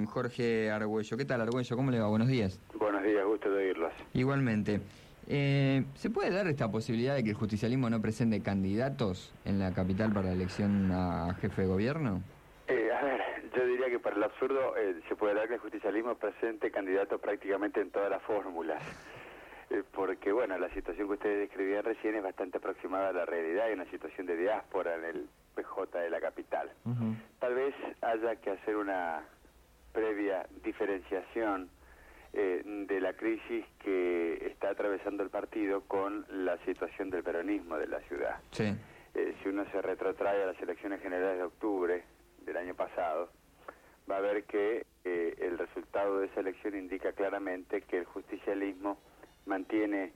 con Jorge Argüello. ¿Qué tal, Argüello? ¿Cómo le va? Buenos días. Buenos días, gusto de oírlos. Igualmente. ¿Se puede dar esta posibilidad de que el justicialismo no presente candidatos en la capital para la elección a jefe de gobierno? Yo diría que para el absurdo se puede dar que el justicialismo presente candidatos prácticamente en todas las fórmulas. Porque, bueno, la situación que ustedes describían recién es bastante aproximada a la realidad. Hay una situación de diáspora en el PJ de la capital. Tal vez haya que hacer una previa diferenciación de la crisis que está atravesando el partido con la situación del peronismo de la ciudad. Sí. Si uno se retrotrae a las elecciones generales de octubre del año pasado, va a ver que el resultado de esa elección indica claramente que el justicialismo mantiene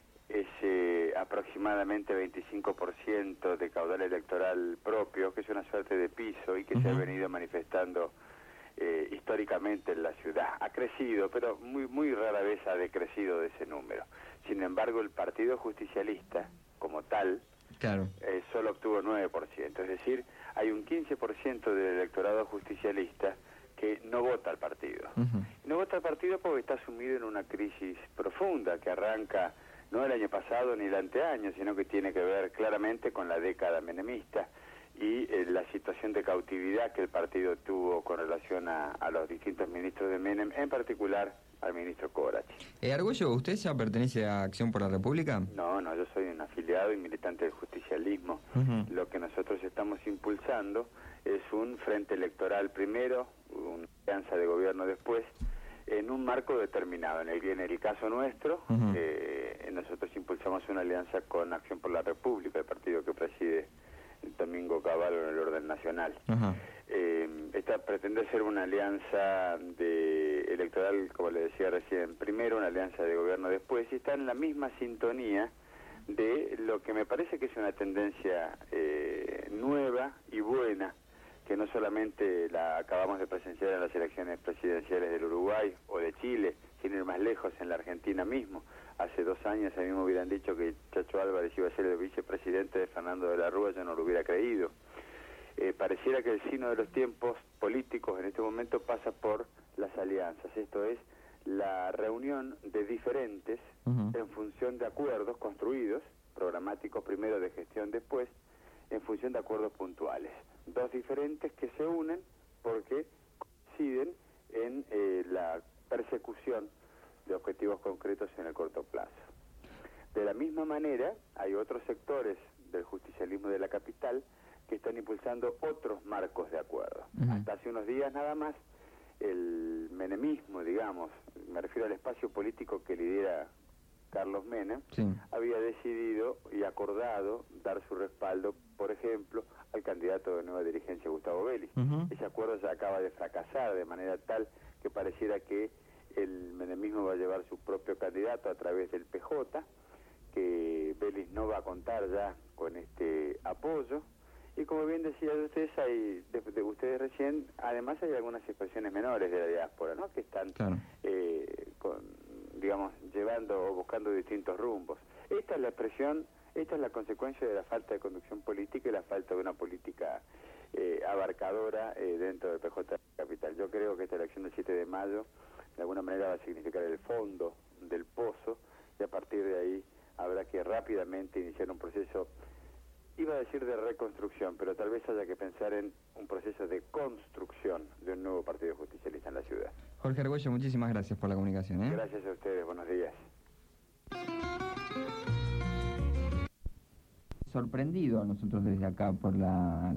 ese aproximadamente 25% de caudal electoral propio, que es una suerte de piso y que se ha venido manifestando históricamente en la ciudad. Ha crecido, pero muy rara vez ha decrecido de ese número. Sin embargo, el Partido Justicialista, como tal, claro, solo obtuvo 9%. Es decir, hay un 15% del electorado justicialista que no vota al partido. No vota al partido porque está sumido en una crisis profunda que arranca no el año pasado ni el anteaño, sino que tiene que ver claramente con la década menemista y la situación de cautividad que el partido tuvo con relación a los distintos ministros de Menem, en particular al ministro Corachi. Argüello, ¿usted ya pertenece a Acción por la República? No, yo soy un afiliado y militante del justicialismo. Lo que nosotros estamos impulsando es un frente electoral primero, una alianza de gobierno después, en un marco determinado. En el caso nuestro, nosotros impulsamos una alianza con Acción por la República, el partido que preside el Domingo Cavallo en el orden nacional. Esta pretende ser una alianza electoral, como le decía recién, primero una alianza de gobierno después, y está en la misma sintonía de lo que me parece que es una tendencia nueva y buena, que no solamente la acabamos de presenciar en las elecciones presidenciales del Uruguay o de Chile, sin ir más lejos, en la Argentina mismo. Hace 2 años a mí me hubieran dicho que Chacho Álvarez iba a ser el vicepresidente de Fernando de la Rúa, yo no lo hubiera creído. Pareciera que el signo de los tiempos políticos en este momento pasa por las alianzas, esto es, la reunión de diferentes en función de acuerdos construidos, programáticos primero, de gestión después, en función de acuerdos puntuales. 2 diferentes que se unen porque coinciden en la persecución de objetivos concretos en el corto plazo. De la misma manera, hay otros sectores del justicialismo de la capital que están impulsando otros marcos de acuerdo. Hasta hace unos días nada más, el menemismo, digamos, me refiero al espacio político que lidera Carlos Menem, había decidido y acordado dar su respaldo, por ejemplo, al candidato de nueva dirigencia, Gustavo Vélez. Ese acuerdo ya acaba de fracasar, de manera tal que pareciera que el menemismo va a llevar su propio candidato a través del PJ, que Vélez no va a contar ya con este apoyo. Y como bien decían ustedes, ustedes recién, además hay algunas expresiones menores de la diáspora, ¿no?, que están, digamos, llevando o buscando distintos rumbos. Esta es la expresión, esta es la consecuencia de la falta de conducción política y la falta de una política abarcadora dentro del PJ de la capital. Yo creo que esta elección del 7 de mayo de alguna manera va a significar el fondo del pozo, y a partir de ahí habrá que rápidamente iniciar un proceso, iba a decir de reconstrucción, pero tal vez haya que pensar en un proceso de construcción de un nuevo partido justicialista en la ciudad. Jorge Argüello, muchísimas gracias por la comunicación. Gracias a ustedes, buenos días. Sorprendido a nosotros desde acá por el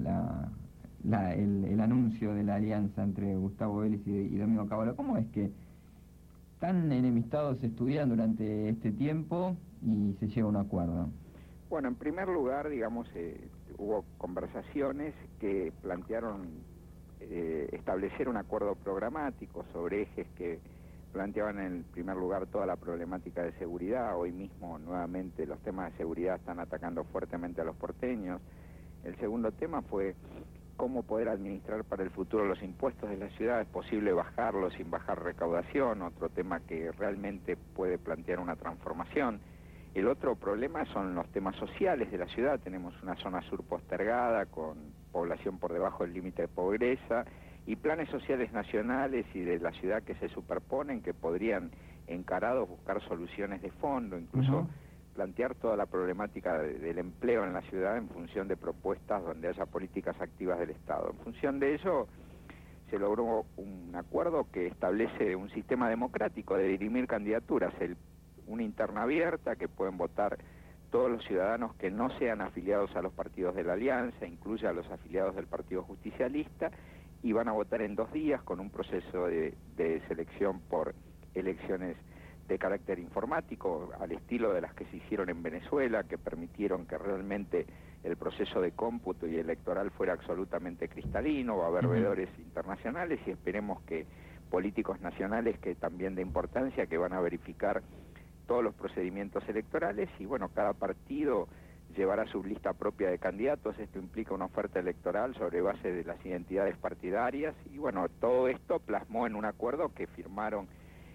anuncio de la alianza entre Gustavo Vélez y Domingo Cavallo. ¿Cómo es que tan enemistados se estudian durante este tiempo y se llega a un acuerdo? Bueno, en primer lugar, digamos, hubo conversaciones que plantearon establecer un acuerdo programático sobre ejes que planteaban en primer lugar toda la problemática de seguridad. Hoy mismo nuevamente los temas de seguridad están atacando fuertemente a los porteños. El segundo tema fue cómo poder administrar para el futuro los impuestos de la ciudad. ¿Es posible bajarlos sin bajar recaudación? Otro tema que realmente puede plantear una transformación. El otro problema son los temas sociales de la ciudad. Tenemos una zona sur postergada con población por debajo del límite de pobreza y planes sociales nacionales y de la ciudad que se superponen, que podrían encarados buscar soluciones de fondo, incluso plantear toda la problemática del empleo en la ciudad en función de propuestas donde haya políticas activas del Estado. En función de ello se logró un acuerdo que establece un sistema democrático de dirimir candidaturas, una interna abierta que pueden votar todos los ciudadanos que no sean afiliados a los partidos de la Alianza, incluye a los afiliados del Partido Justicialista, y van a votar en 2 días con un proceso de selección por elecciones de carácter informático, al estilo de las que se hicieron en Venezuela, que permitieron que realmente el proceso de cómputo y electoral fuera absolutamente cristalino. Va a haber veedores internacionales y esperemos que políticos nacionales que también de importancia, que van a verificar todos los procedimientos electorales, y bueno, cada partido llevará su lista propia de candidatos. Esto implica una oferta electoral sobre base de las identidades partidarias, y bueno, todo esto plasmó en un acuerdo que firmaron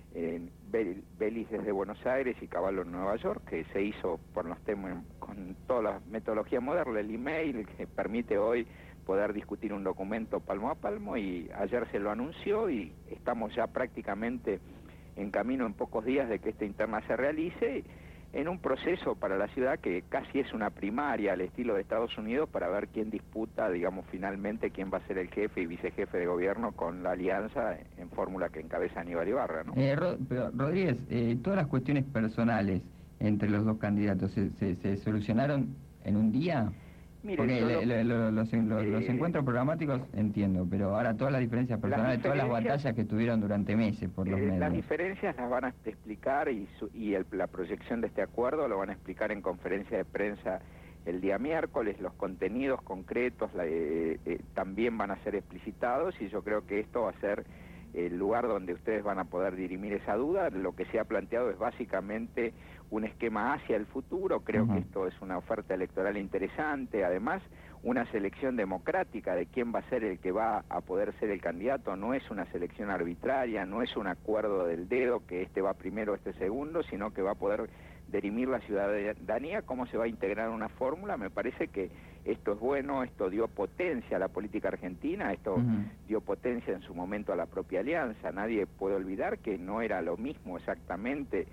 Vélez desde Buenos Aires y Cavallo en Nueva York, que se hizo por los temas con toda la metodología moderna, el email, que permite hoy poder discutir un documento palmo a palmo, y ayer se lo anunció y estamos ya prácticamente en camino en pocos días de que esta interna se realice, en un proceso para la ciudad que casi es una primaria al estilo de Estados Unidos para ver quién disputa, digamos, finalmente quién va a ser el jefe y vicejefe de gobierno con la alianza en fórmula que encabeza Aníbal Ibarra, ¿no? Pero, Rodríguez, todas las cuestiones personales entre los dos candidatos, ¿se solucionaron en un día? Mire, porque los encuentros programáticos entiendo, pero ahora todas las diferencias personales, todas las batallas que tuvieron durante meses por los medios. Las diferencias las van a explicar y la proyección de este acuerdo lo van a explicar en conferencia de prensa el día miércoles. Los contenidos concretos también van a ser explicitados, y yo creo que esto va a ser el lugar donde ustedes van a poder dirimir esa duda. Lo que se ha planteado es básicamente un esquema hacia el futuro. Creo que esto es una oferta electoral interesante, además una selección democrática de quién va a ser el que va a poder ser el candidato. No es una selección arbitraria, no es un acuerdo del dedo que este va primero, este segundo, sino que va a poder dirimir la ciudadanía cómo se va a integrar una fórmula. Me parece que esto es bueno, esto dio potencia a la política argentina, esto dio potencia en su momento a la propia alianza. Nadie puede olvidar que no era lo mismo exactamente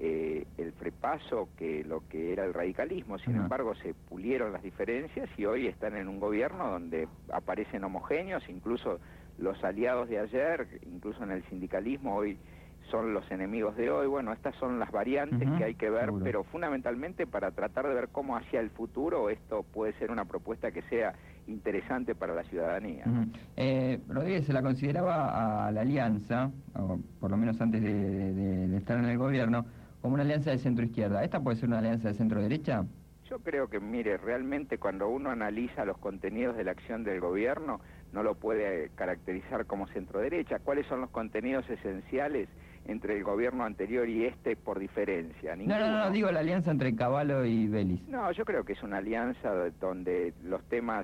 el frepaso que lo que era el radicalismo. Sin embargo, se pulieron las diferencias y hoy están en un gobierno donde aparecen homogéneos, incluso los aliados de ayer, incluso en el sindicalismo hoy son los enemigos de hoy. Bueno, estas son las variantes que hay que ver, pero fundamentalmente para tratar de ver cómo hacia el futuro esto puede ser una propuesta que sea interesante para la ciudadanía. Rodríguez, se la consideraba a la alianza, o por lo menos antes de estar en el gobierno, como una alianza de centro-izquierda. ¿Esta puede ser una alianza de centro-derecha? Yo creo que, mire, realmente cuando uno analiza los contenidos de la acción del gobierno, no lo puede caracterizar como centro-derecha. ¿Cuáles son los contenidos esenciales entre el gobierno anterior y este por diferencia? No, digo la alianza entre Cavallo y Vélez. No, yo creo que es una alianza donde los temas,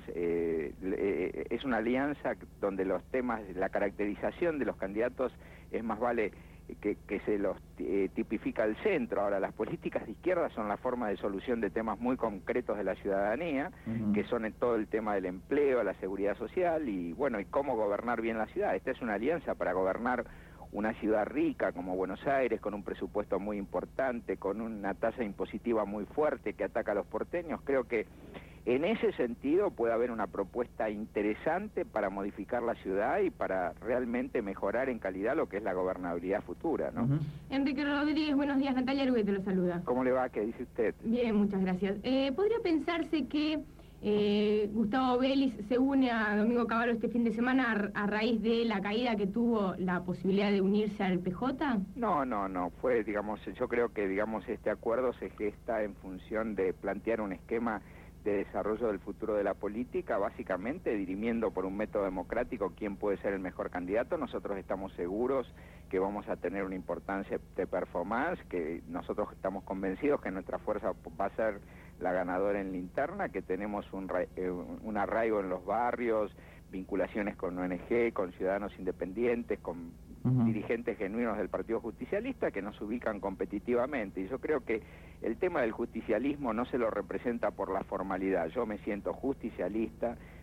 es una alianza donde los temas, la caracterización de los candidatos es más vale que se los tipifica al centro. Ahora, las políticas de izquierda son la forma de solución de temas muy concretos de la ciudadanía, que son en todo el tema del empleo, la seguridad social y, bueno, y cómo gobernar bien la ciudad. Esta es una alianza para gobernar una ciudad rica como Buenos Aires, con un presupuesto muy importante, con una tasa impositiva muy fuerte que ataca a los porteños. Creo que en ese sentido puede haber una propuesta interesante para modificar la ciudad y para realmente mejorar en calidad lo que es la gobernabilidad futura, ¿no? Enrique Rodríguez, buenos días. Natalia Lugue te lo saluda. ¿Cómo le va? ¿Qué dice usted? Bien, muchas gracias. ¿Podría pensarse que Gustavo Vélez se une a Domingo Cavallo este fin de semana a raíz de la caída que tuvo la posibilidad de unirse al PJ? No. Fue, digamos, yo creo que, digamos, este acuerdo se gesta en función de plantear un esquema de desarrollo del futuro de la política, básicamente dirimiendo por un método democrático quién puede ser el mejor candidato. Nosotros estamos seguros que vamos a tener una importancia de performance, que nosotros estamos convencidos que nuestra fuerza va a ser la ganadora en la interna, que tenemos un arraigo en los barrios, vinculaciones con ONG, con ciudadanos independientes, con dirigentes genuinos del Partido Justicialista que nos ubican competitivamente. Y yo creo que el tema del justicialismo no se lo representa por la formalidad. Yo me siento justicialista,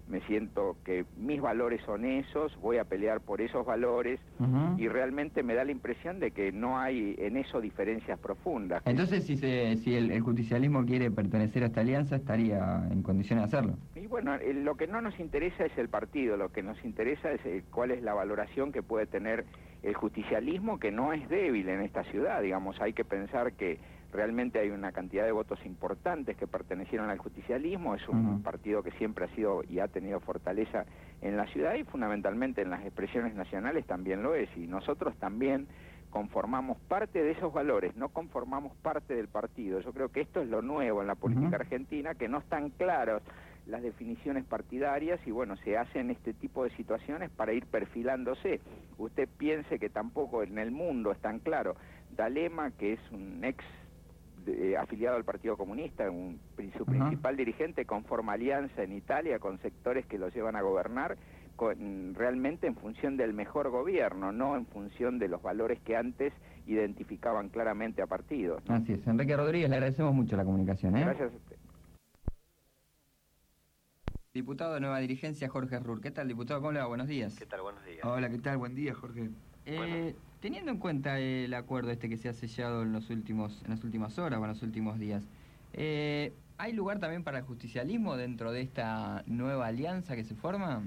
me siento que mis valores son esos, voy a pelear por esos valores, y realmente me da la impresión de que no hay en eso diferencias profundas. Entonces, si el justicialismo quiere pertenecer a esta alianza, estaría en condiciones de hacerlo. Y bueno, lo que no nos interesa es el partido, lo que nos interesa es cuál es la valoración que puede tener el justicialismo, que no es débil en esta ciudad. Digamos, hay que pensar que realmente hay una cantidad de votos importantes que pertenecieron al justicialismo. Es un partido que siempre ha sido y ha tenido fortaleza en la ciudad, y fundamentalmente en las expresiones nacionales también lo es, y nosotros también conformamos parte de esos valores, no conformamos parte del partido. Yo creo que esto es lo nuevo en la política argentina, que no están claros las definiciones partidarias, y bueno, se hacen este tipo de situaciones para ir perfilándose. Usted piense que tampoco en el mundo es tan claro. D'Alema, que es un afiliado al Partido Comunista, su principal dirigente, conforma alianza en Italia con sectores que lo llevan a gobernar realmente en función del mejor gobierno, no en función de los valores que antes identificaban claramente a partidos, ¿no? Así es. Enrique Rodríguez, le agradecemos mucho la comunicación. Gracias a usted. Diputado de Nueva Dirigencia, Jorge Ruhr. ¿Qué tal, diputado? ¿Cómo le va? Buenos días. ¿Qué tal? Buenos días. Hola, ¿qué tal? Buen día, Jorge. Teniendo en cuenta el acuerdo que se ha sellado en las últimas horas o en los últimos días, ¿hay lugar también para el justicialismo dentro de esta nueva alianza que se forma?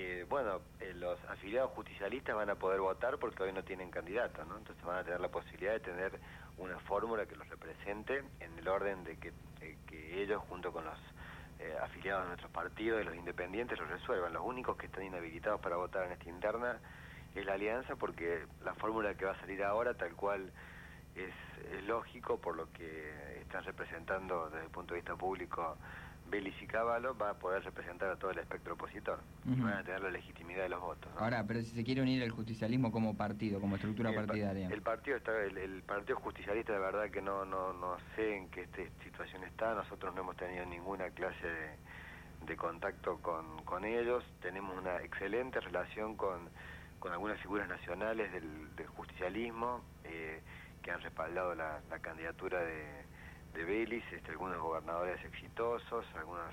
Los afiliados justicialistas van a poder votar porque hoy no tienen candidato, ¿no? Entonces van a tener la posibilidad de tener una fórmula que los represente en el orden de que ellos, junto con los afiliados de nuestros partidos y los independientes, lo resuelvan. Los únicos que están inhabilitados para votar en esta interna es la alianza, porque la fórmula que va a salir ahora, tal cual es lógico por lo que están representando desde el punto de vista público Vélez y Cavallo, va a poder representar a todo el espectro opositor y van a tener la legitimidad de los votos, ¿no? Ahora, pero si se quiere unir el justicialismo como partido, como estructura partidaria. El partido justicialista, de verdad que no sé en qué situación está. Nosotros no hemos tenido ninguna clase de contacto con ellos. Tenemos una excelente relación con algunas figuras nacionales del justicialismo que han respaldado la candidatura de Vélez, algunos gobernadores exitosos, algunos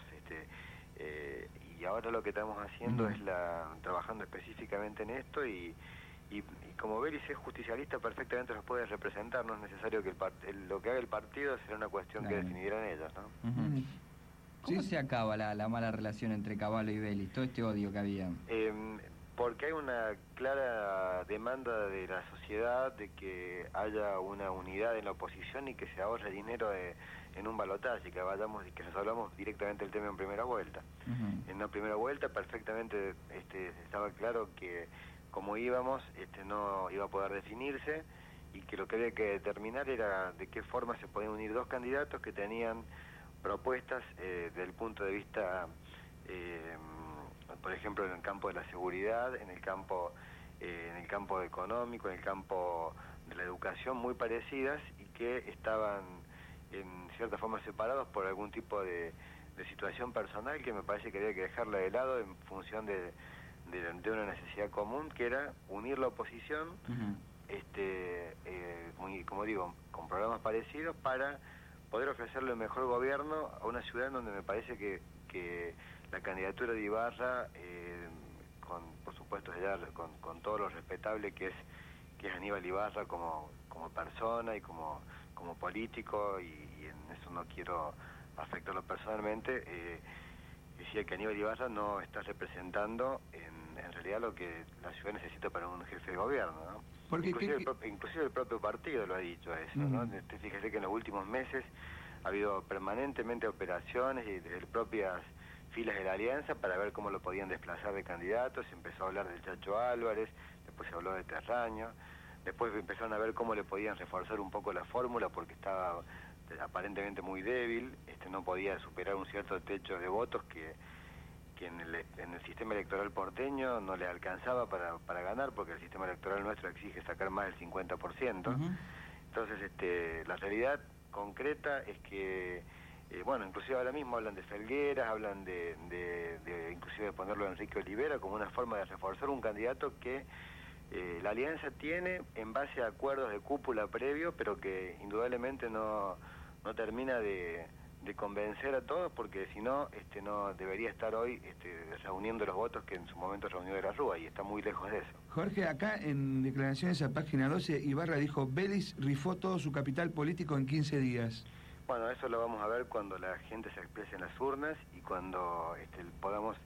y ahora lo que estamos haciendo es trabajando específicamente en esto, y como Vélez es justicialista, perfectamente los puede representar. No es necesario que lo que haga el partido será una cuestión que definirán ellos, ¿no? ¿Cómo se acaba la mala relación entre Cavallo y Vélez, todo este odio que había? Porque hay una clara demanda de la sociedad de que haya una unidad en la oposición y que se ahorre dinero en un balotaje, y que resolvamos directamente el tema en primera vuelta. En una primera vuelta perfectamente estaba claro que como íbamos, no iba a poder definirse, y que lo que había que determinar era de qué forma se podían unir dos candidatos que tenían propuestas del punto de vista por ejemplo, en el campo de la seguridad, en el campo económico, en el campo de la educación, muy parecidas, y que estaban en cierta forma separados por algún tipo de situación personal que me parece que había que dejarla de lado en función de una necesidad común, que era unir la oposición, como digo, con programas parecidos, para poder ofrecerle el mejor gobierno a una ciudad en donde me parece que la candidatura de Ibarra, por supuesto con todo lo respetable que es Aníbal Ibarra como persona y como político, y en eso no quiero afectarlo personalmente, decía que Aníbal Ibarra no está representando en realidad lo que la ciudad necesita para un jefe de gobierno, ¿no? Porque inclusive el propio partido lo ha dicho eso, ¿no? Fíjese que en los últimos meses ha habido permanentemente operaciones y propias filas de la alianza para ver cómo lo podían desplazar de candidatos. Se empezó a hablar del Chacho Álvarez, después se habló de Terraño, después empezaron a ver cómo le podían reforzar un poco la fórmula, porque estaba aparentemente muy débil, no podía superar un cierto techo de votos que en el sistema electoral porteño no le alcanzaba para ganar, porque el sistema electoral nuestro exige sacar más del 50%. Entonces, la realidad concreta es que inclusive ahora mismo hablan de Felgueras, hablan de inclusive de ponerlo a Enrique Olivera como una forma de reforzar un candidato que la alianza tiene en base a acuerdos de cúpula previo, pero que indudablemente no termina de convencer a todos, porque si no, no debería estar hoy reuniendo los votos que en su momento reunió de la Rúa, y está muy lejos de eso. Jorge, acá en declaraciones a página 12, Ibarra dijo: Vélez rifó todo su capital político en 15 días. Bueno, eso lo vamos a ver cuando la gente se exprese en las urnas y cuando podamos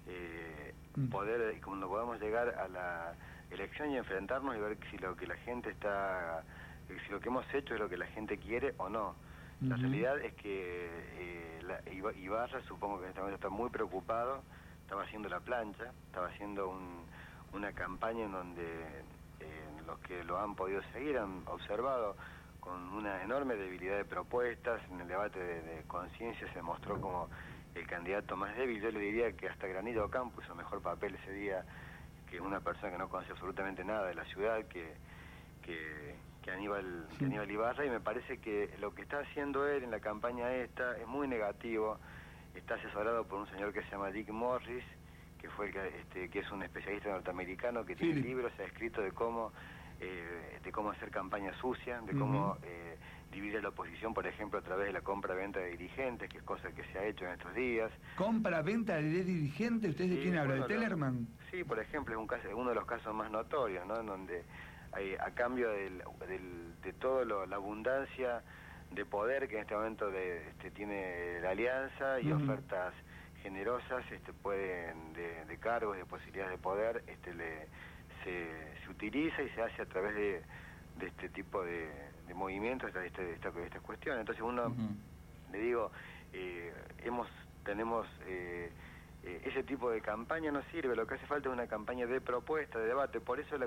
cuando podamos llegar a la elección y enfrentarnos y ver si lo que la gente si lo que hemos hecho es lo que la gente quiere o no. La realidad es que Ibarra, supongo que en este momento está muy preocupado, estaba haciendo la plancha, estaba haciendo una campaña en donde los que lo han podido seguir han observado con una enorme debilidad de propuestas. En el debate de conciencia se mostró como el candidato más débil. Yo le diría que hasta Granillo Campo hizo mejor papel ese día que una persona que no conoce absolutamente nada de la ciudad, que Aníbal Ibarra, y me parece que lo que está haciendo él en la campaña esta es muy negativo. Está asesorado por un señor que se llama Dick Morris, que fue que es un especialista norteamericano que tiene libros, ha escrito de cómo hacer campaña sucia, de cómo dividir la oposición, por ejemplo, a través de la compra-venta de dirigentes, que es cosa que se ha hecho en estos días. ¿Compra-venta de dirigentes? ¿Ustedes de quién hablan? ¿De Tellerman? Sí, por ejemplo, es uno de los casos más notorios, ¿no? En donde a cambio de toda la abundancia de poder que en este momento tiene la Alianza y ofertas generosas, pueden de cargos, de posibilidades de poder, se utiliza y se hace a través de este tipo de movimientos, esta cuestión. Entonces uno, le digo, tenemos ese tipo de campaña no sirve, lo que hace falta es una campaña de propuesta, de debate. Por eso le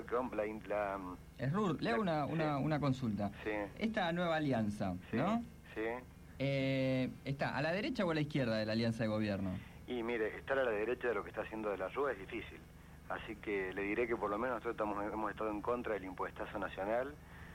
hago una consulta. Sí. Esta nueva alianza, sí, ¿no? Sí. ¿Está a la derecha o a la izquierda de la alianza de gobierno? Y mire, estar a la derecha de lo que está haciendo de la Rúa es difícil. Así que le diré que por lo menos nosotros hemos estado en contra del impuestazo nacional,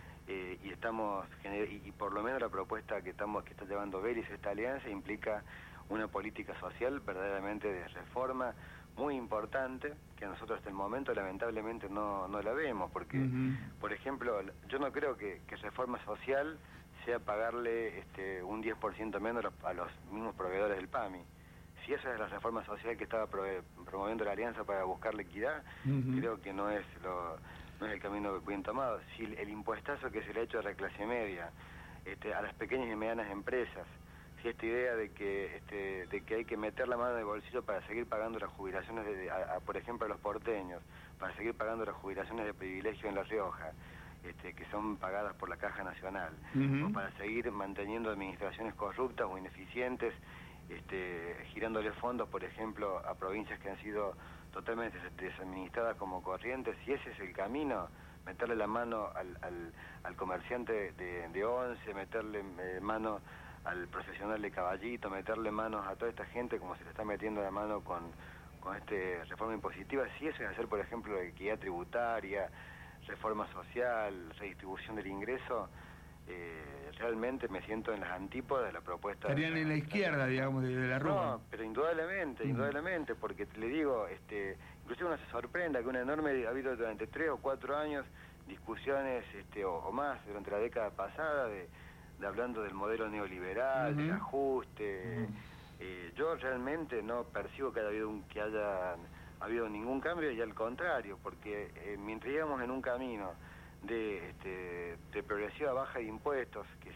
y por lo menos la propuesta que está llevando Vélez, esta alianza, implica una política social verdaderamente de reforma muy importante, que nosotros hasta el momento lamentablemente no la vemos, porque, por ejemplo, yo no creo que reforma social sea pagarle un 10% menos a los mismos proveedores del PAMI. Si esa es la reforma social que estaba promoviendo la Alianza para buscar la equidad, creo que no es el camino bien tomado. Si el impuestazo que se le ha hecho a la clase media, a las pequeñas y medianas empresas, si esta idea de que hay que meter la mano en el bolsillo para seguir pagando las jubilaciones, por ejemplo, a los porteños, para seguir pagando las jubilaciones de privilegio en La Rioja, que son pagadas por la Caja Nacional, o para seguir manteniendo administraciones corruptas o ineficientes, girándole fondos, por ejemplo, a provincias que han sido totalmente desadministradas como Corrientes. Si ese es el camino, meterle la mano al comerciante de Once, meterle mano al profesional de Caballito, meterle manos a toda esta gente como se le está metiendo la mano con esta reforma impositiva. Si eso es hacer, por ejemplo, equidad tributaria, reforma social, redistribución del ingreso, realmente me siento en las antípodas de la propuesta. Estarían en la izquierda, digamos, de la Rúa. No, pero indudablemente, porque le digo, inclusive uno se sorprenda que ha habido durante 3 o 4 años discusiones o más durante la década pasada de hablando del modelo neoliberal, del ajuste. Yo realmente no percibo que haya habido ningún cambio, y al contrario, porque mientras íbamos en un camino de progresiva baja de impuestos, que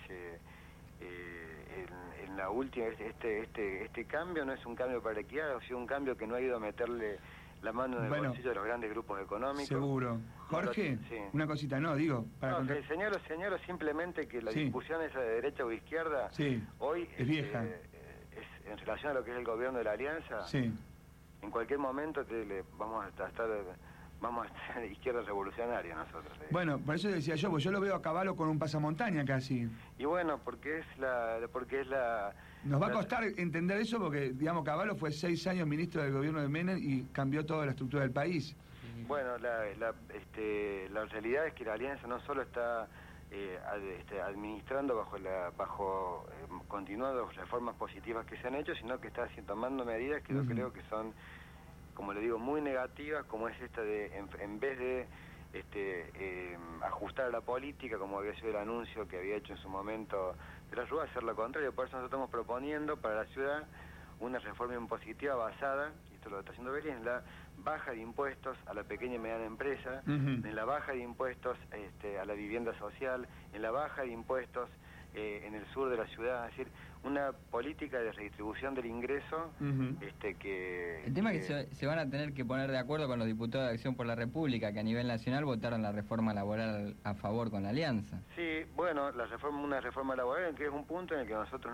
en la última, este cambio no es un cambio para la equidad, ha sido un cambio que no ha ido a meterle la mano en el bolsillo de los grandes grupos económicos. Seguro. Jorge, sí. Una cosita, señalo simplemente que la discusión esa de derecha o izquierda hoy es vieja. En relación a lo que es el gobierno de la Alianza, en cualquier momento vamos a estar izquierda revolucionaria nosotros. Bueno, por eso decía yo, porque yo lo veo a Cavallo con un pasamontaña casi. Y bueno, porque es la Nos va a costar entender eso porque, digamos, Cavallo fue 6 años ministro del gobierno de Menem y cambió toda la estructura del país. Bueno, la realidad es que la Alianza no solo está administrando continuando las reformas positivas que se han hecho, sino que está tomando medidas que yo creo que son, como le digo, muy negativas, como es esta de, en vez de ajustar a la política, como había sido el anuncio que había hecho en su momento de la Rúa hacer lo contrario. Por eso nosotros estamos proponiendo para la ciudad una reforma impositiva basada, y esto lo está haciendo Vélez, en la baja de impuestos a la pequeña y mediana empresa, en la baja de impuestos a la vivienda social, en la baja de impuestos en el sur de la ciudad, es decir, una política de redistribución del ingreso que... El tema es que se van a tener que poner de acuerdo con los diputados de Acción por la República, que a nivel nacional votaron la reforma laboral a favor con la Alianza. Sí, bueno, una reforma laboral que es un punto en el que nosotros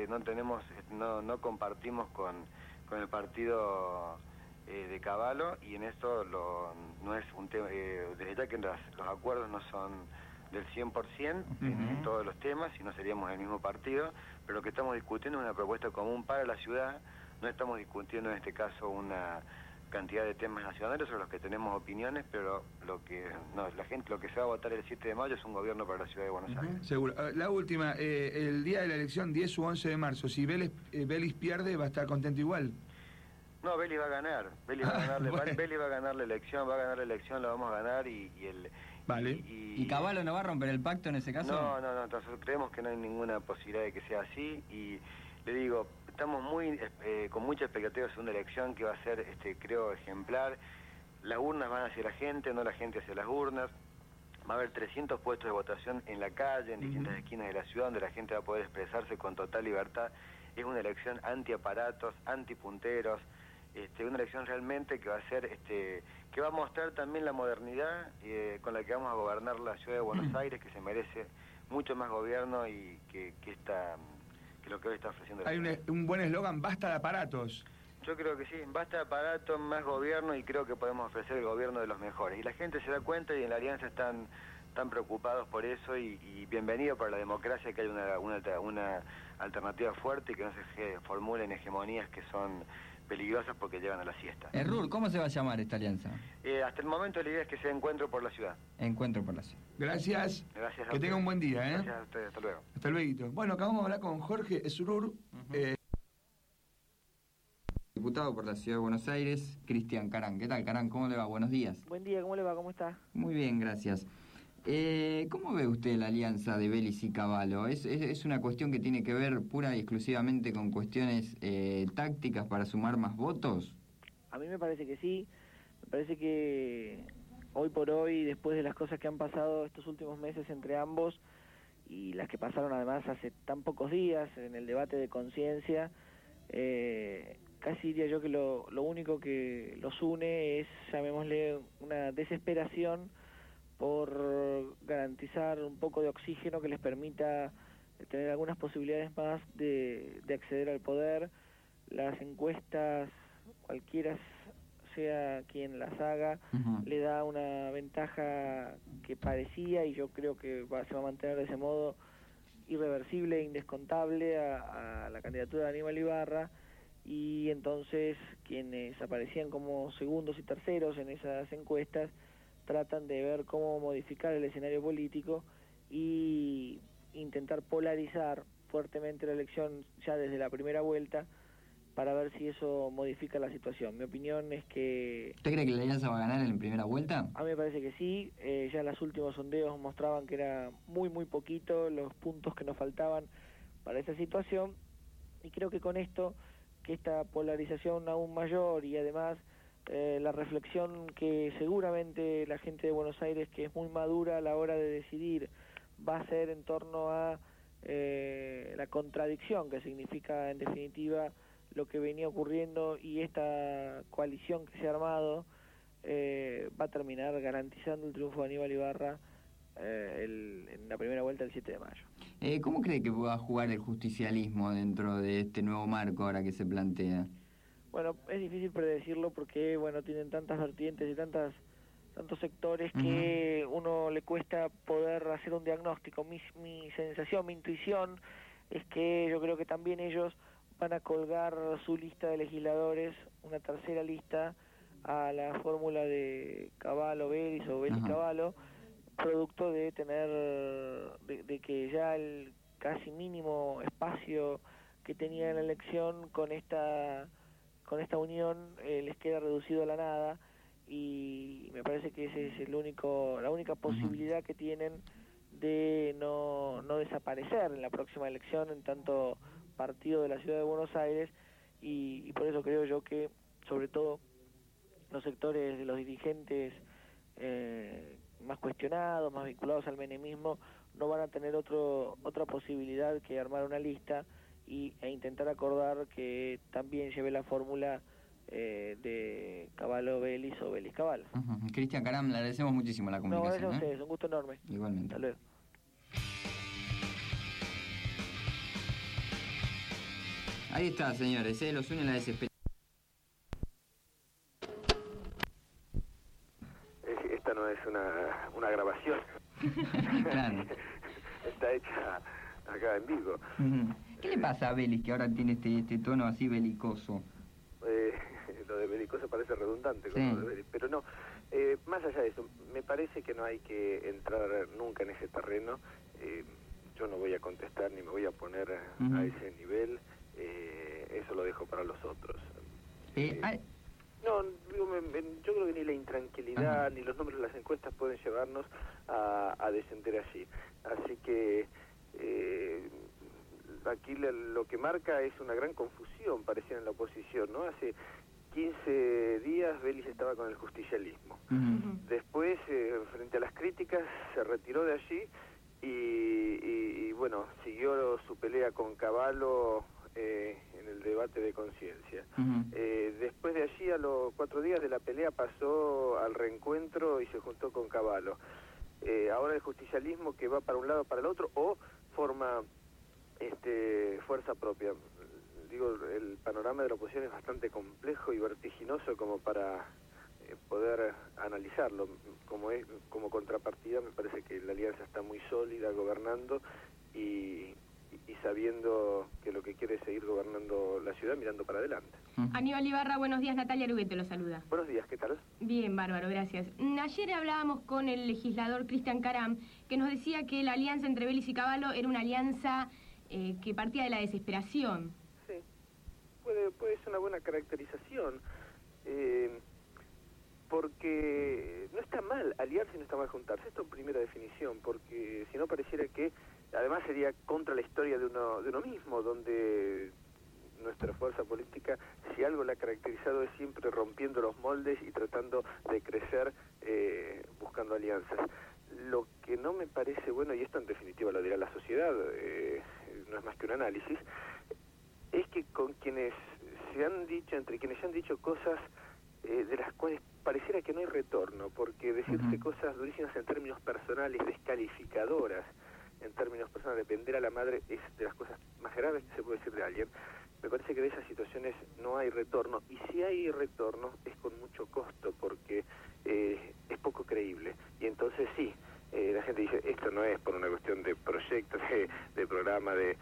no compartimos con el partido de Caballo, y en esto no es un tema, desde ya que los acuerdos no son del 100% en todos los temas, si no seríamos el mismo partido, pero lo que estamos discutiendo es una propuesta común para la ciudad. No estamos discutiendo en este caso una cantidad de temas nacionales sobre los que tenemos opiniones, pero lo que se va a votar el 7 de mayo es un gobierno para la ciudad de Buenos Aires. Seguro. La última, el día de la elección, 10 u 11 de marzo, si Vélez pierde, ¿va a estar contento igual? No, Vélez va a ganar. Vélez va a ganar, bueno. Vélez va a ganar la elección, la vamos a ganar Vale. ¿Y Caballo no va a romper el pacto en ese caso? No, nosotros creemos que no hay ninguna posibilidad de que sea así, y le digo, estamos con mucha expectativa de una elección que va a ser, creo, ejemplar. Las urnas van hacia la gente, no la gente hacia las urnas. Va a haber 300 puestos de votación en la calle, en distintas esquinas de la ciudad, donde la gente va a poder expresarse con total libertad. Es una elección anti-aparatos, anti-punteros, una elección realmente que va a ser, que va a mostrar también la modernidad con la que vamos a gobernar la ciudad de Buenos Aires, que se merece mucho más gobierno y que lo que hoy está ofreciendo. Hay un buen eslogan, basta de aparatos. Yo creo que sí, basta de aparatos, más gobierno, y creo que podemos ofrecer el gobierno de los mejores. Y la gente se da cuenta, y en la Alianza están preocupados por eso, y bienvenido para la democracia que haya una alternativa fuerte y que no se formulen hegemonías que son peligrosas porque llevan a la siesta. Rur, ¿cómo se va a llamar esta alianza? Hasta el momento la idea es que sea Encuentro por la Ciudad. Encuentro por la Ciudad. Gracias. Gracias a que tenga un buen día, ¿eh? Gracias a ustedes, hasta luego. Hasta luego. Bueno, acabamos de hablar con Jorge Esrur, diputado por la Ciudad de Buenos Aires, Cristian Carán. ¿Qué tal, Carán? ¿Cómo le va? Buenos días. Buen día, ¿cómo le va? ¿Cómo está? Muy bien, gracias. ¿Cómo ve usted la alianza de Vélez y Caballo? ¿Es una cuestión que tiene que ver pura y exclusivamente con cuestiones tácticas para sumar más votos? A mí me parece que sí. Me parece que hoy por hoy, después de las cosas que han pasado estos últimos meses entre ambos, y las que pasaron además hace tan pocos días en el debate de conciencia, casi diría yo que lo único que los une es, llamémosle, una desesperación por garantizar un poco de oxígeno que les permita tener algunas posibilidades más de acceder al poder. Las encuestas, cualquiera sea quien las haga, le da una ventaja que parecía, y yo creo que se va a mantener de ese modo, irreversible e indescontable a la candidatura de Aníbal Ibarra, y entonces quienes aparecían como segundos y terceros en esas encuestas tratan de ver cómo modificar el escenario político y intentar polarizar fuertemente la elección ya desde la primera vuelta para ver si eso modifica la situación. Mi opinión es que... ¿Usted cree que la Alianza va a ganar en primera vuelta? A mí me parece que sí. Ya los últimos sondeos mostraban que era muy poquito los puntos que nos faltaban para esa situación, y creo que con esto, que esta polarización aún mayor, y además la reflexión que seguramente la gente de Buenos Aires, que es muy madura a la hora de decidir, va a ser en torno a la contradicción que significa en definitiva lo que venía ocurriendo, y esta coalición que se ha armado va a terminar garantizando el triunfo de Aníbal Ibarra en la primera vuelta del 7 de mayo. ¿Cómo cree que va a jugar el justicialismo dentro de este nuevo marco ahora que se plantea? Bueno, es difícil predecirlo porque, tienen tantas vertientes y tantos sectores que uno le cuesta poder hacer un diagnóstico. Mi sensación, mi intuición es que yo creo que también ellos van a colgar su lista de legisladores, una tercera lista, a la fórmula de Caballo Vélez o Vélez Caballo, producto de tener, de que ya el casi mínimo espacio que tenía en la elección con esta unión les queda reducido a la nada, y me parece que ese es la única posibilidad que tienen de no desaparecer en la próxima elección en tanto partido de la Ciudad de Buenos Aires, y por eso creo yo que sobre todo los sectores de los dirigentes más cuestionados, más vinculados al menemismo, no van a tener otra posibilidad que armar una lista e intentar acordar que también lleve la fórmula de Cavallo-Vélez o Vélez-Cavallo. Cristian Caram, le agradecemos muchísimo la comunicación. No, gracias a ustedes, un gusto enorme. Igualmente. Hasta luego. Ahí está, señores, los une la desesperación. Esta no es una grabación. Claro. Está hecha acá en vivo. ¿Qué le pasa a Vélez, que ahora tiene este tono así belicoso? Lo de belicoso parece redundante, Sí. como lo de Vélez, pero no. Más allá de eso, me parece que no hay que entrar nunca en ese terreno. Yo no voy a contestar ni me voy a poner a ese nivel. Eso lo dejo para los otros. No, digo, yo creo que ni la intranquilidad ni los números de las encuestas pueden llevarnos a descender allí. Así que aquí lo que marca es una gran confusión, parecía en la oposición, ¿no? Hace 15 días Vélez estaba con el justicialismo. Después, frente a las críticas, se retiró de allí y bueno, siguió su pelea con Cavallo en el debate de conciencia. Después de allí, a los 4 días de la pelea, pasó al reencuentro y se juntó con Cavallo. Ahora el justicialismo que va para un lado para el otro, o forma fuerza propia. Digo, el panorama de la oposición es bastante complejo y vertiginoso como para poder analizarlo. Como contrapartida, me parece que la alianza está muy sólida, gobernando y sabiendo que lo que quiere es seguir gobernando la ciudad, mirando para adelante. Aníbal Ibarra, buenos días. Natalia Aruguete lo saluda. Buenos días, ¿qué tal? Bien, bárbaro, gracias. Ayer hablábamos con el legislador Cristian Caram, que nos decía que la alianza entre Vélez y Cavallo era una alianza que partía de la desesperación. Sí, puede ser una buena caracterización, porque no está mal aliarse y no está mal juntarse. Esto en primera definición, porque si no pareciera que además sería contra la historia de uno mismo, donde nuestra fuerza política, si algo la ha caracterizado, es siempre rompiendo los moldes y tratando de crecer buscando alianzas. Lo que no me parece bueno, y esto en definitiva lo dirá la sociedad, no es más que un análisis, es que con quienes entre quienes se han dicho cosas de las cuales pareciera que no hay retorno, porque decirse cosas durísimas en términos personales, descalificadoras en términos personales, vender a la madre es de las cosas más graves que se puede decir de alguien. Me parece que de esas situaciones no hay retorno, y si hay retorno es con mucho costo, porque es poco creíble, y entonces sí, la gente dice, esto no es por una cuestión de proyecto, de programa, de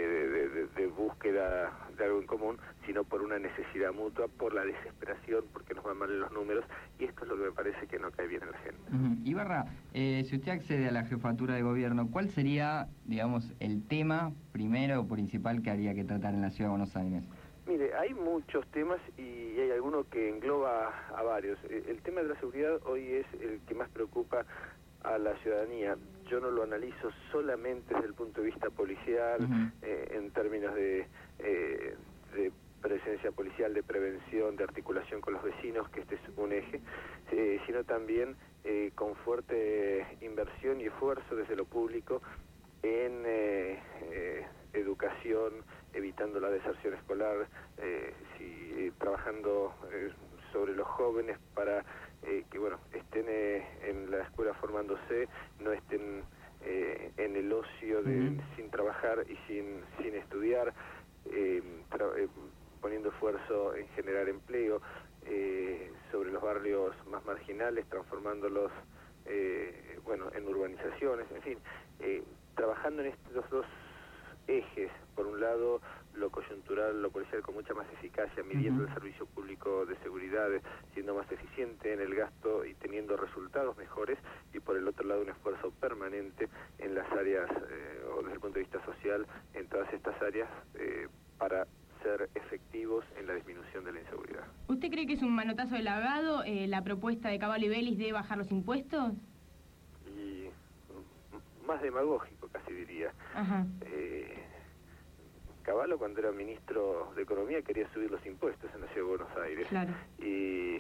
búsqueda de algo en común, sino por una necesidad mutua, por la desesperación, porque nos van mal en los números, y esto es lo que me parece que no cae bien en la gente. Ibarra, si usted accede a la jefatura de gobierno, ¿cuál sería, digamos, el tema primero o principal que habría que tratar en la Ciudad de Buenos Aires? Mire, hay muchos temas y hay alguno que engloba a varios. El tema de la seguridad hoy es el que más preocupa a la ciudadanía. Yo no lo analizo solamente desde el punto de vista policial, en términos de presencia policial, de prevención, de articulación con los vecinos, que este es un eje, sino también con fuerte inversión y esfuerzo desde lo público en educación, evitando la deserción escolar, trabajando sobre los jóvenes para que estén en la escuela formándose, no estén en el ocio sin trabajar y sin estudiar, poniendo esfuerzo en generar empleo, sobre los barrios más marginales, transformándolos en urbanizaciones, en fin, trabajando en estos dos ejes. Por un lado, lo coyuntural, lo policial con mucha más eficacia, midiendo el servicio público de seguridad, siendo más eficiente en el gasto y teniendo resultados mejores, y por el otro lado un esfuerzo permanente en las áreas, o desde el punto de vista social, en todas estas áreas, para ser efectivos en la disminución de la inseguridad. ¿Usted cree que es un manotazo del ahogado la propuesta de Cavallo y Vélez de bajar los impuestos? Y más demagógico, casi diría. Ajá. Cavallo, cuando era ministro de Economía, quería subir los impuestos en la Ciudad de Buenos Aires. Claro. Y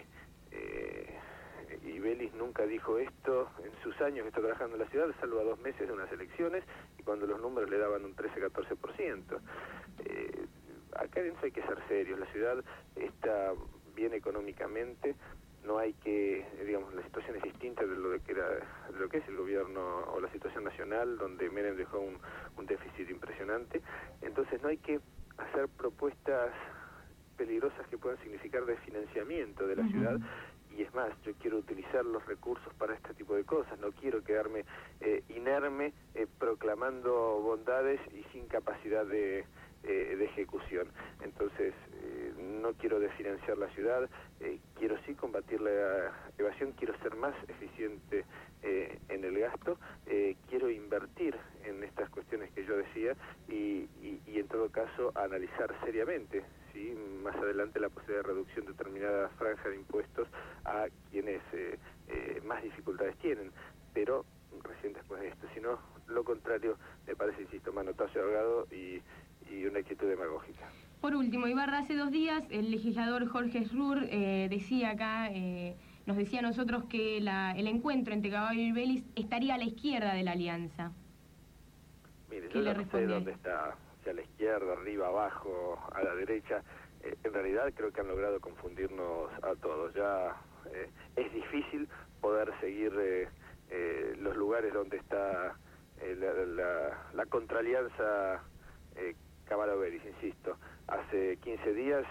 Vélez nunca dijo esto en sus años que está trabajando en la ciudad, salvo a 2 meses de unas elecciones, y cuando los números le daban un 13-14%. Acá adentro hay que ser serios. La ciudad está bien económicamente, no hay que, digamos, la situación es distinta de lo que es el gobierno o la situación nacional, donde Menem dejó un déficit impresionante. Entonces no hay que hacer propuestas peligrosas que puedan significar desfinanciamiento de la ciudad. Y es más, yo quiero utilizar los recursos para este tipo de cosas, no quiero quedarme inerme proclamando bondades y sin capacidad de ejecución. Entonces, no quiero desfinanciar la ciudad, quiero sí combatir la evasión, quiero ser más eficiente en el gasto, quiero invertir en estas cuestiones que yo decía y en todo caso analizar seriamente, ¿sí?, más adelante la posibilidad de reducción de determinada franja de impuestos a quienes más dificultades tienen, pero recién después de esto. Si no, lo contrario me parece, insisto, manotazo de ahogado y una actitud demagógica. Por último, Ibarra, hace 2 días el legislador Jorge Srur decía acá, nos decía a nosotros que el encuentro entre Caballo y Vélez estaría a la izquierda de la alianza. Mire, yo no sé dónde está, si a la izquierda, arriba, abajo, a la derecha. En realidad creo que han logrado confundirnos a todos. Ya es difícil poder seguir los lugares donde está la contraalianza Cavallo-Vélez, insisto. Hace 15 días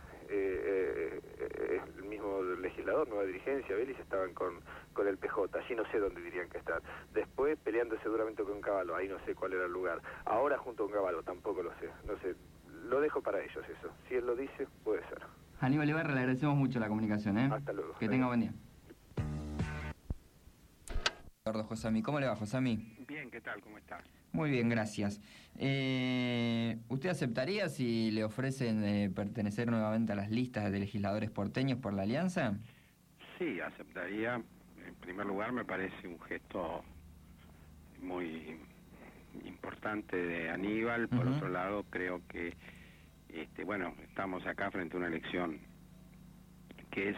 el mismo legislador, nueva dirigencia, Vélez, estaban con el PJ. Allí no sé dónde dirían que están. Después peleándose duramente con Cavallo, ahí no sé cuál era el lugar. Ahora junto con Cavallo, tampoco lo sé. No sé, lo dejo para ellos eso. Si él lo dice, puede ser. Aníbal Ibarra, le agradecemos mucho la comunicación, ¿eh? Hasta luego. Que tenga buen día. Eduardo Josami, ¿cómo le va, Josami? Bien, ¿qué tal? ¿Cómo está? Muy bien, gracias. ¿Usted aceptaría si le ofrecen pertenecer nuevamente a las listas de legisladores porteños por la Alianza? Sí, aceptaría. En primer lugar, me parece un gesto muy importante de Aníbal. Por otro lado, creo que bueno, estamos acá frente a una elección que es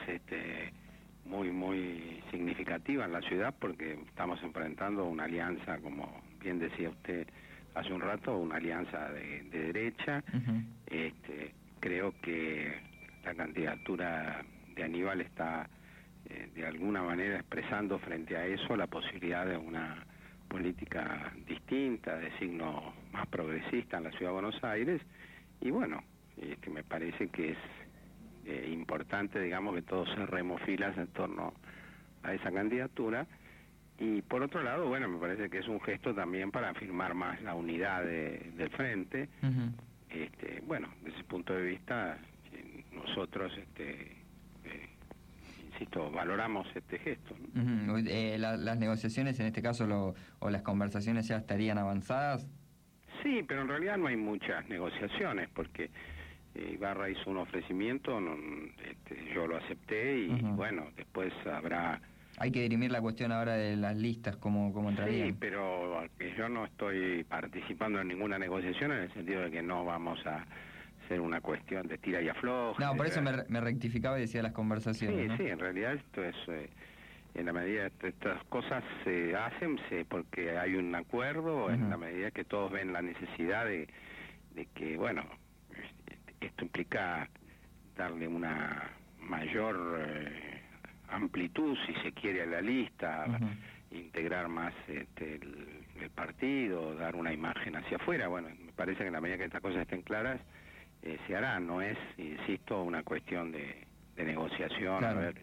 muy significativa en la ciudad, porque estamos enfrentando una alianza, como bien decía usted hace un rato, una alianza de derecha. Creo que la candidatura de Aníbal está de alguna manera expresando frente a eso la posibilidad de una política distinta, de signo más progresista en la Ciudad de Buenos Aires. Y bueno, me parece que es importante, digamos, que todos cerremos filas en torno a esa candidatura. Y por otro lado, bueno, me parece que es un gesto también para afirmar más la unidad del frente. Bueno, desde ese punto de vista, nosotros, insisto, valoramos este gesto, ¿no? Las negociaciones, en este caso, o las conversaciones ya estarían avanzadas. Sí, pero en realidad no hay muchas negociaciones, porque Ibarra hizo un ofrecimiento, yo lo acepté y bueno, después habrá... Hay que dirimir la cuestión ahora de las listas, cómo entrarían. Sí, pero yo no estoy participando en ninguna negociación, en el sentido de que no vamos a hacer una cuestión de tira y afloja. No, por eso me rectificaba y decía las conversaciones, Sí, ¿no? sí, en realidad esto es... en la medida que estas cosas se hacen porque hay un acuerdo, en la medida que todos ven la necesidad de que, bueno, esto implica darle una mayor amplitud, si se quiere, a la lista, integrar más el partido, dar una imagen hacia afuera. Bueno, me parece que en la medida que estas cosas estén claras, se hará. No es, insisto, una cuestión de negociación, claro. A ver,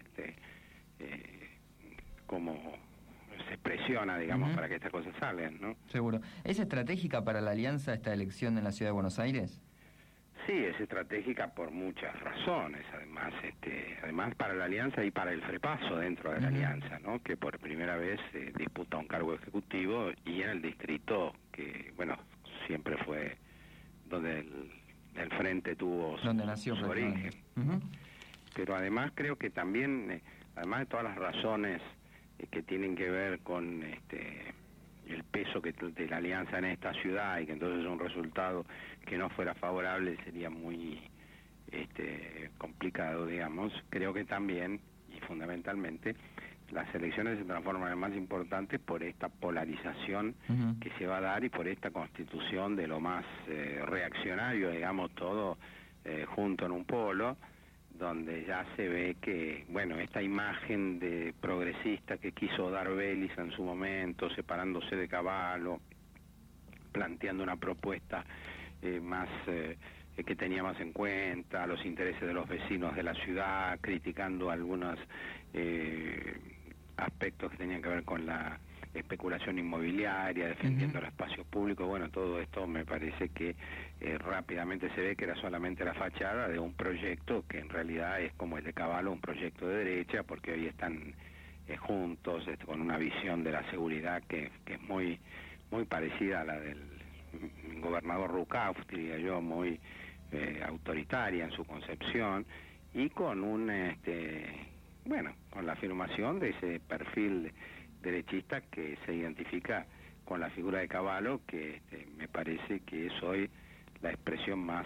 cómo se presiona, digamos, para que estas cosas salgan, ¿no? Seguro. ¿Es estratégica para la Alianza esta elección en la Ciudad de Buenos Aires? Sí, es estratégica por muchas razones, además para la Alianza y para el Frepaso dentro de la Alianza, ¿no? Que por primera vez disputa un cargo ejecutivo y en el distrito que, bueno, siempre fue donde el Frente tuvo su origen. Pero además creo que también, además de todas las razones que tienen que ver con el peso de la alianza en esta ciudad y que entonces un resultado que no fuera favorable sería muy complicado, digamos. Creo que también, y fundamentalmente, las elecciones se transforman en más importantes por esta polarización que se va a dar y por esta constitución de lo más reaccionario, digamos, todo junto en un polo, donde ya se ve que, bueno, esta imagen de progresista que quiso dar Vélez en su momento, separándose de Cavallo, planteando una propuesta más que tenía más en cuenta los intereses de los vecinos de la ciudad, criticando algunos aspectos que tenían que ver con la especulación inmobiliaria, defendiendo el espacio público. Bueno, todo esto me parece que rápidamente se ve que era solamente la fachada de un proyecto que en realidad es como el de Cavallo, un proyecto de derecha, porque hoy están juntos con una visión de la seguridad que es muy parecida a la del gobernador Rucauf, diría yo, muy autoritaria en su concepción, y con un con la afirmación de ese perfil derechista que se identifica con la figura de Cavallo, que me parece que es hoy la expresión más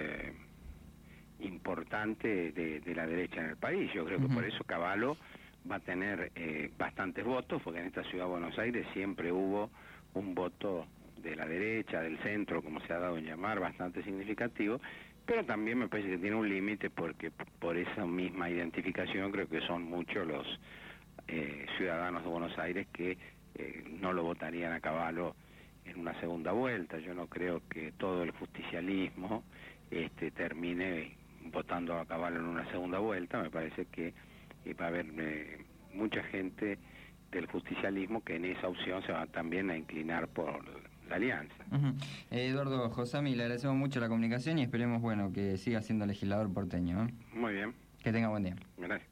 importante de la derecha en el país. Yo creo que por eso Cavallo va a tener bastantes votos, porque en esta ciudad de Buenos Aires siempre hubo un voto de la derecha, del centro, como se ha dado en llamar, bastante significativo, pero también me parece que tiene un límite porque por esa misma identificación creo que son muchos los ciudadanos de Buenos Aires que no lo votarían a Cavallo en una segunda vuelta. Yo no creo que todo el justicialismo termine votando a Cavallo en una segunda vuelta. Me parece que va a haber mucha gente del justicialismo que en esa opción se va también a inclinar por la alianza. Eduardo Josami, le agradecemos mucho la comunicación y esperemos, bueno, que siga siendo legislador porteño. Muy bien. Que tenga buen día. Gracias.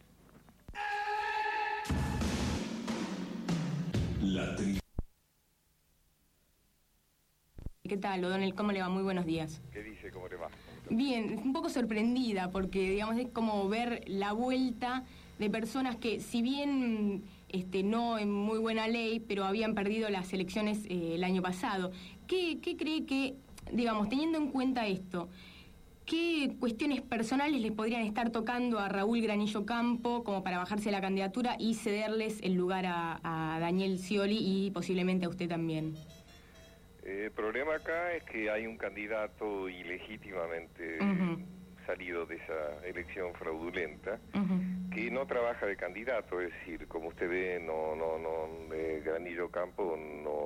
¿Qué tal, O'Donnell? ¿Cómo le va? Muy buenos días. ¿Qué dice? ¿Cómo le va? Bien, un poco sorprendida porque, digamos, es como ver la vuelta de personas que, si bien no en muy buena ley, pero habían perdido las elecciones el año pasado. ¿Qué cree que, digamos, teniendo en cuenta esto, qué cuestiones personales les podrían estar tocando a Raúl Granillo Campo como para bajarse de la candidatura y cederles el lugar a Daniel Scioli y posiblemente a usted también? El problema acá es que hay un candidato ilegítimamente salido de esa elección fraudulenta, que no trabaja de candidato, es decir, como usted ve, Granillo Campo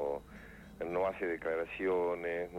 no hace declaraciones,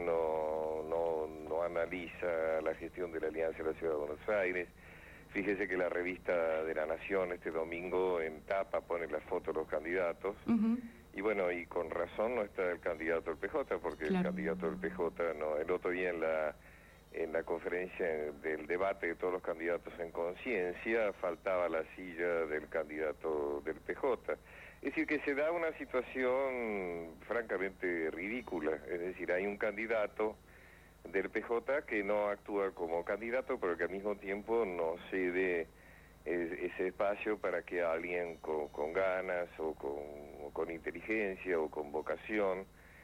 no analiza la gestión de la Alianza de la Ciudad de Buenos Aires. Fíjese que la revista de La Nación este domingo en tapa pone las fotos de los candidatos. Y bueno, y con razón no está el candidato del PJ, porque el candidato del PJ, el otro día en la conferencia del debate de todos los candidatos en conciencia, faltaba la silla del candidato del PJ. Es decir, que se da una situación francamente ridícula, es decir, hay un candidato del PJ que no actúa como candidato, pero que al mismo tiempo no cede ese espacio para que alguien con ganas o con inteligencia o con vocación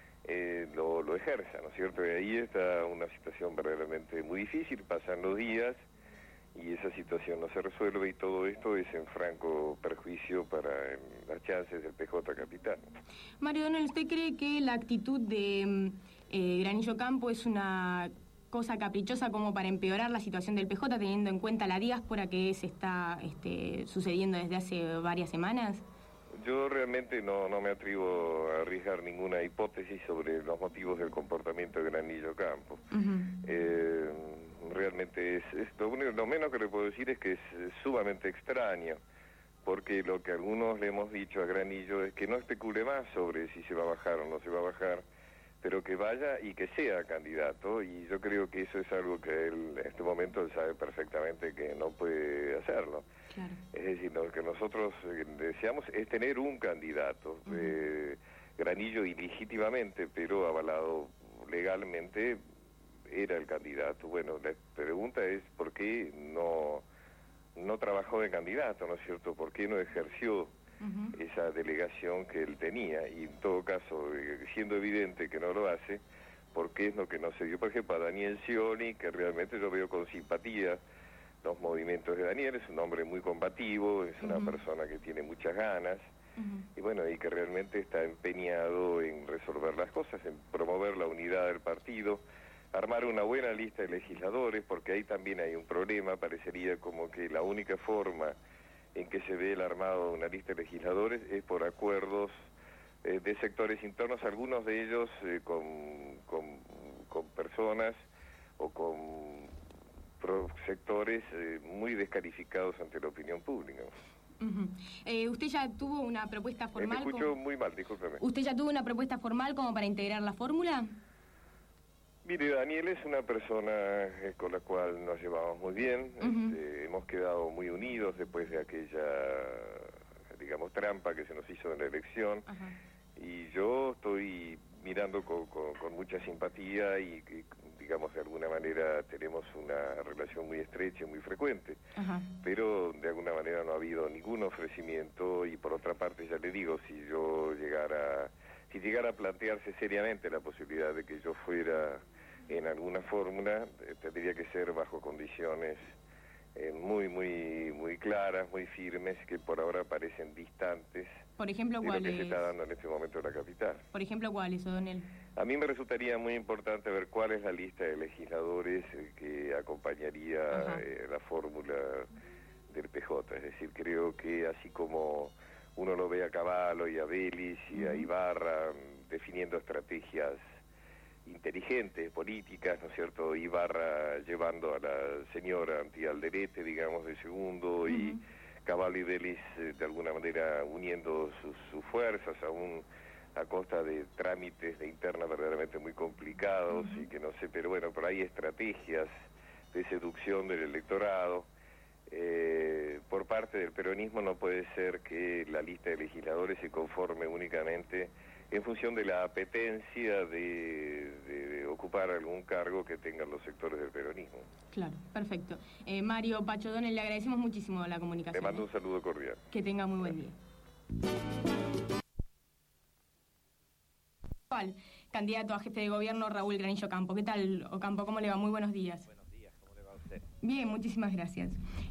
lo ejerza, ¿no es cierto? Y ahí está una situación verdaderamente muy difícil, pasan los días y esa situación no se resuelve y todo esto es en franco perjuicio para las chances del PJ capital. Mario O'Donnell, ¿usted cree que la actitud de Granillo Campo es una cosa caprichosa como para empeorar la situación del PJ, teniendo en cuenta la diáspora que se está sucediendo desde hace varias semanas? Yo realmente no me atrevo a arriesgar ninguna hipótesis sobre los motivos del comportamiento de Granillo Campo. Realmente lo menos que le puedo decir es que es sumamente extraño, porque lo que algunos le hemos dicho a Granillo es que no especule más sobre si se va a bajar o no se va a bajar, pero que vaya y que sea candidato, y yo creo que eso es algo que él en este momento él sabe perfectamente que no puede hacerlo. Claro. Es decir, lo que nosotros deseamos es tener un candidato, Granillo ilegítimamente, pero avalado legalmente, era el candidato. Bueno, la pregunta es ¿por qué no trabajó de candidato, ¿no es cierto? ¿Por qué no ejerció esa delegación que él tenía, y en todo caso, siendo evidente que no lo hace, porque es lo que no se dio, por ejemplo, a Daniel Scioli, que realmente yo veo con simpatía los movimientos de Daniel, es un hombre muy combativo, es una persona que tiene muchas ganas, y bueno, y que realmente está empeñado en resolver las cosas, en promover la unidad del partido, armar una buena lista de legisladores, porque ahí también hay un problema, parecería como que la única forma en que se ve el armado de una lista de legisladores es por acuerdos de sectores internos, algunos de ellos con personas o con sectores muy descalificados ante la opinión pública. ¿Usted ya tuvo una propuesta formal? Me escucho muy mal, discúlpeme. ¿Usted ya tuvo una propuesta formal como para integrar la fórmula? Mire, Daniel es una persona con la cual nos llevamos muy bien, hemos quedado muy unidos después de aquella, digamos, trampa que se nos hizo en la elección, y yo estoy mirando con mucha simpatía y, digamos, de alguna manera tenemos una relación muy estrecha y muy frecuente, pero de alguna manera no ha habido ningún ofrecimiento, y por otra parte, ya le digo, si llegara a plantearse seriamente la posibilidad de que yo fuera en alguna fórmula, tendría que ser bajo condiciones muy claras, muy firmes, que por ahora parecen distantes. Por ejemplo, de lo que se está dando en este momento en la capital. Por ejemplo, ¿cuáles, O'Donnell? A mí me resultaría muy importante ver cuál es la lista de legisladores que acompañaría la fórmula del PJ. Es decir, creo que así como uno lo ve a Cavallo y a Vélez y a Ibarra definiendo estrategias inteligentes, políticas, ¿no es cierto? Ibarra llevando a la señora Antialderete, digamos, de segundo, y Cavallo y Vélez de alguna manera uniendo sus fuerzas, aún a costa de trámites de interna verdaderamente muy complicados, y que no sé, pero bueno, por ahí estrategias de seducción del electorado. Por parte del peronismo no puede ser que la lista de legisladores se conforme únicamente en función de la apetencia de ocupar algún cargo que tengan los sectores del peronismo. Claro, perfecto. Mario Pacho O'Donnell, le agradecemos muchísimo la comunicación. Le mando un saludo cordial. Que tenga muy buen día. Candidato a jefe de gobierno, Raúl Granillo Campo. ¿Qué tal, Ocampo? ¿Cómo le va? Muy buenos días. Buenos días, ¿cómo le va a usted? Bien, muchísimas gracias.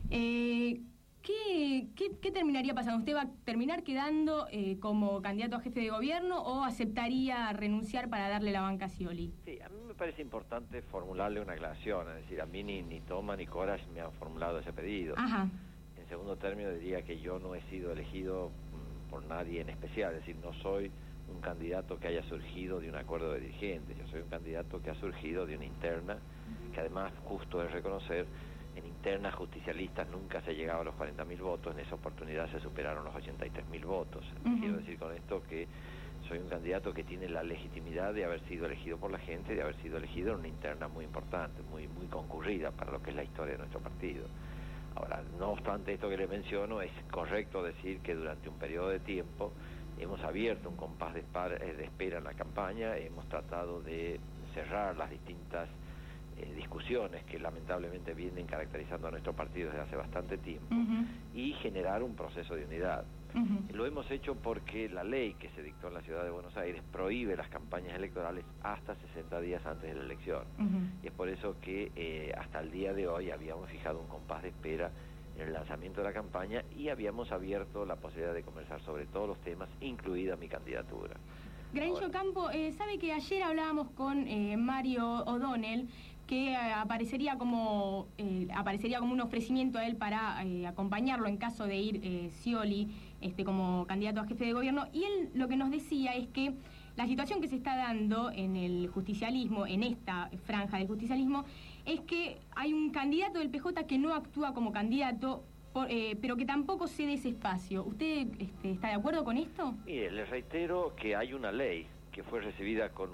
¿Qué terminaría pasando? ¿Usted va a terminar quedando como candidato a jefe de gobierno o aceptaría renunciar para darle la banca a Scioli? Sí, a mí me parece importante formularle una aclaración, es decir, a mí ni Toma ni Coras me han formulado ese pedido. En segundo término diría que yo no he sido elegido por nadie en especial, es decir, no soy un candidato que haya surgido de un acuerdo de dirigentes, yo soy un candidato que ha surgido de una interna, que además, justo es reconocer, en internas justicialistas nunca se llegaba a los 40.000 votos, en esa oportunidad se superaron los 83.000 votos. Quiero decir con esto que soy un candidato que tiene la legitimidad de haber sido elegido por la gente, de haber sido elegido en una interna muy importante, muy concurrida para lo que es la historia de nuestro partido. Ahora, no obstante esto que le menciono, es correcto decir que durante un periodo de tiempo hemos abierto un compás de espera en la campaña, hemos tratado de cerrar las distintas discusiones que lamentablemente vienen caracterizando a nuestro partido desde hace bastante tiempo y generar un proceso de unidad. Lo hemos hecho porque la ley que se dictó en la ciudad de Buenos Aires prohíbe las campañas electorales hasta 60 días antes de la elección. Y es por eso que hasta el día de hoy habíamos fijado un compás de espera en el lanzamiento de la campaña y habíamos abierto la posibilidad de conversar sobre todos los temas, incluida mi candidatura. Granillo Campo, sabe que ayer hablábamos con Mario O'Donnell, que aparecería como un ofrecimiento a él para acompañarlo en caso de ir Scioli como candidato a jefe de gobierno, y él lo que nos decía es que la situación que se está dando en el justicialismo, en esta franja del justicialismo, es que hay un candidato del PJ que no actúa como candidato, pero que tampoco cede ese espacio. ¿Usted está de acuerdo con esto? Mire, le reitero que hay una ley que fue recibida con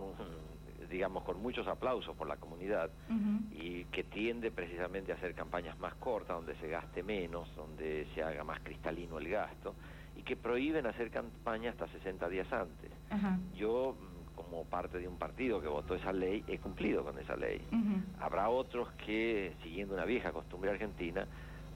muchos aplausos por la comunidad y que tiende precisamente a hacer campañas más cortas, donde se gaste menos, donde se haga más cristalino el gasto, y que prohíben hacer campaña hasta 60 días antes. Yo, como parte de un partido que votó esa ley, he cumplido con esa ley. Habrá otros que, siguiendo una vieja costumbre argentina,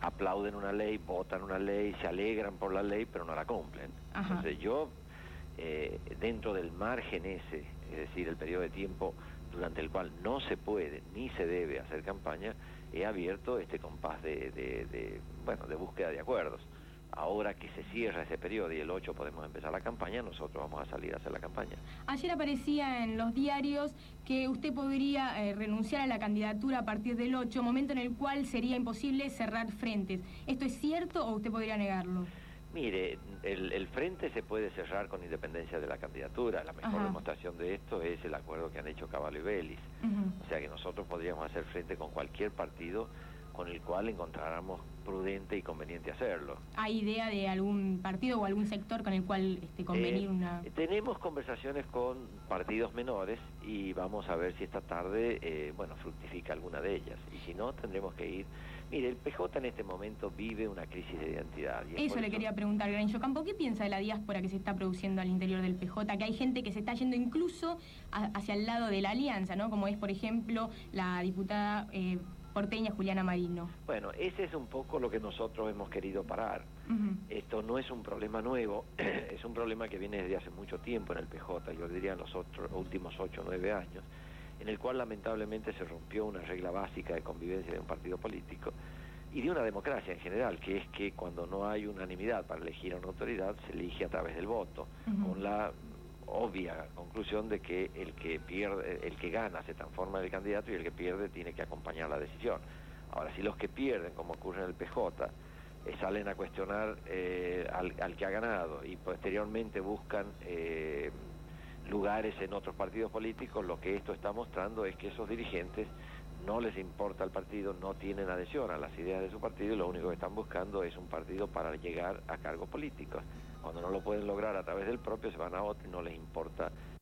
aplauden una ley, votan una ley, se alegran por la ley, pero no la cumplen. Ajá. Entonces yo, dentro del margen ese, es decir, el periodo de tiempo durante el cual no se puede ni se debe hacer campaña, he abierto este compás de búsqueda de acuerdos. Ahora que se cierra ese periodo y el 8 podemos empezar la campaña, nosotros vamos a salir a hacer la campaña. Ayer aparecía en los diarios que usted podría renunciar a la candidatura a partir del 8, momento en el cual sería imposible cerrar frentes. ¿Esto es cierto o usted podría negarlo? Mire, el frente se puede cerrar con independencia de la candidatura. La mejor demostración de esto es el acuerdo que han hecho Cavallo y Vélez. O sea que nosotros podríamos hacer frente con cualquier partido con el cual encontráramos prudente y conveniente hacerlo. ¿Hay idea de algún partido o algún sector con el cual convenir una...? Tenemos conversaciones con partidos menores y vamos a ver si esta tarde, fructifica alguna de ellas. Y si no, tendremos que ir... Mire, el PJ en este momento vive una crisis de identidad. Y eso le quería preguntar, Granillo Campo, ¿qué piensa de la diáspora que se está produciendo al interior del PJ? Que hay gente que se está yendo incluso hacia el lado de la alianza, ¿no? Como es, por ejemplo, la diputada... porteña Juliana Marino. Bueno, ese es un poco lo que nosotros hemos querido parar. Esto no es un problema nuevo, es un problema que viene desde hace mucho tiempo en el PJ, yo diría en los últimos 8 o 9 años, en el cual lamentablemente se rompió una regla básica de convivencia de un partido político y de una democracia en general, que es que cuando no hay unanimidad para elegir a una autoridad, se elige a través del voto, con la obvia conclusión de que el que gana se transforma en el candidato y el que pierde tiene que acompañar la decisión. Ahora, si los que pierden, como ocurre en el PJ, salen a cuestionar al que ha ganado y posteriormente buscan lugares en otros partidos políticos, lo que esto está mostrando es que esos dirigentes no les importa el partido, no tienen adhesión a las ideas de su partido y lo único que están buscando es un partido para llegar a cargos políticos. Cuando no lo pueden lograr a través del propio, se van a otro y no les importa